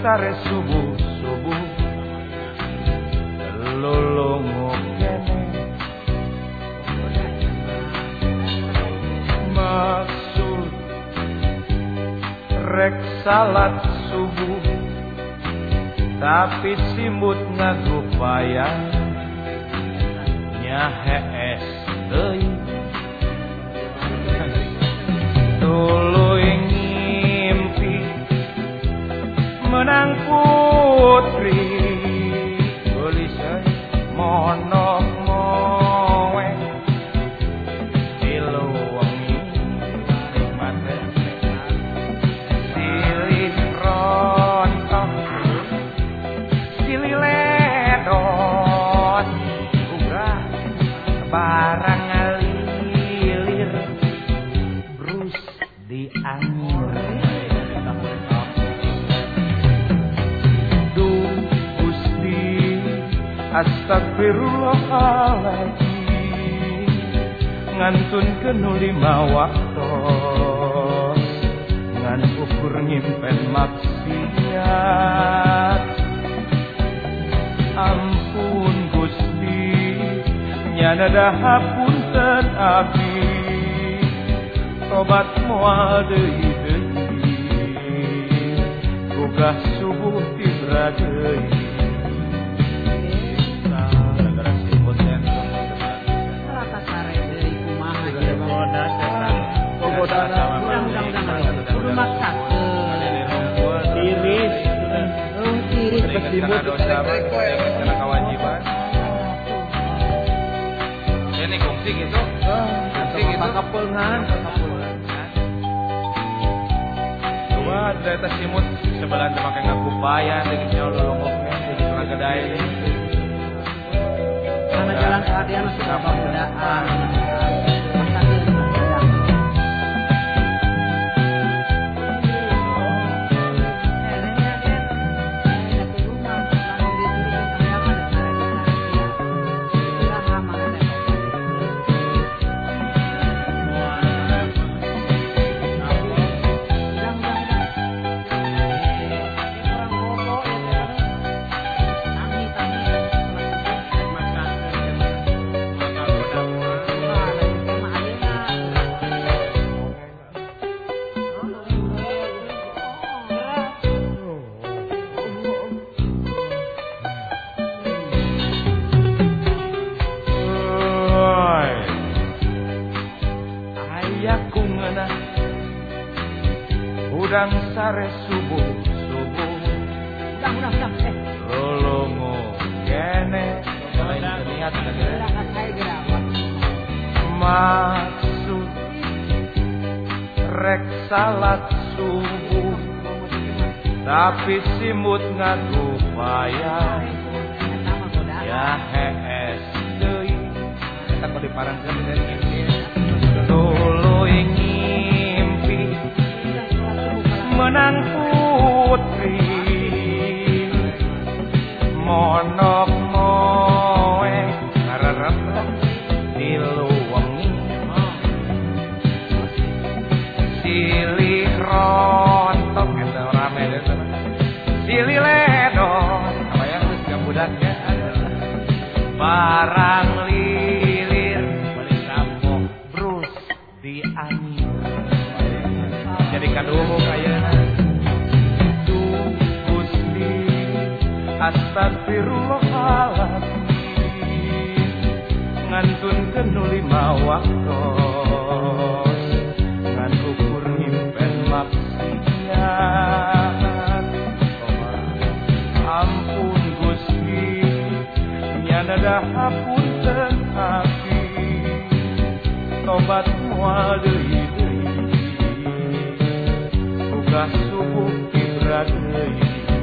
sare subuh-subuh lolongo kene maksud rek salat subuh tapi simbut ngagupaya nyahe es deui tuluy ngimpi menang putri gelis monok moe tilu wengi nikmat silih rontok silih ledot uga barang ngalilir brus di angin astagfirullahaladzim ngantun kenu 5 waktos ngan ukur nyimpen maksiat ampun Gusti nyana dahapunten abdi tobat moal deui gugah subuh tibra deui kena dosa kena kewajiban ini kongsi gitu coba dari tas simut sebelah pakai ngagupaya dari nyol lolongoknya di tengah gedai karena jalan keadaan sudah pemudaan udang sare subuh-subuh lolongo kene niat maksud rek salat subuh tapi simut ngagupaya ya es deui eta kudu diparangkeun dari tuluy ngimpi menang putri monok moe ngararep tilu wengi silih rontok eta rame eta silih ledon apa yang geus gambudaknya barang lilir balik rampok brus di angin jadi kadumu kayana duh Gusti astagfirullahaladzim ngantun kenu 5 waktos ngan ukur nyimpen maksiat ampun Gusti nyana dahapunten abdi tobat moal deui gugah subuh tibra deui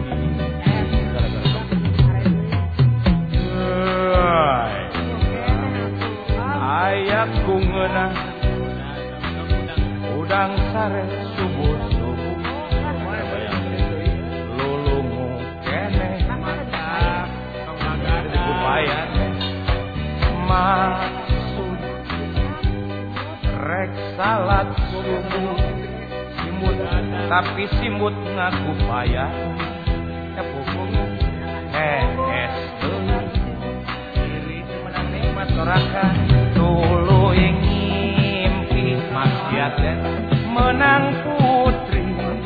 ayak kungeunang udang sare subuh-subuh lolongo kene digupaya maksud rek salat subuh simut tapi simut ngagupaya Kapupung es diri menang nikmat sorakan tulu yang ngimpi maksiat dan menang putri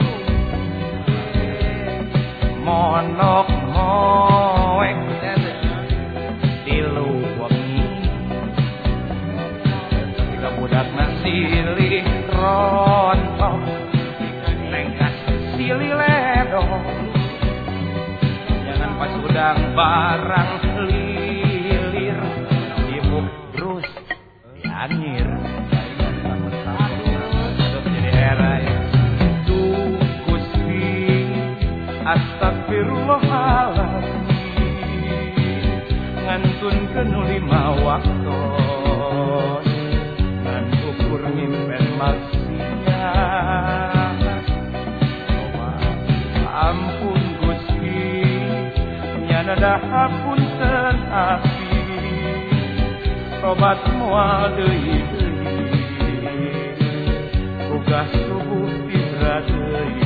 monok moek di luwengi ketika budak silih rontok nengkas silih ledong jangan pas udang barang lilir ibuk terus dianyir terus jadi era tuh Gusti astagfirullahaladzim ngantun kenu 5 waktu ngan ukur mimpen maksiat ampun Gusti nyana dahapun tenasi tobat moal deui gugah subuh tibra deui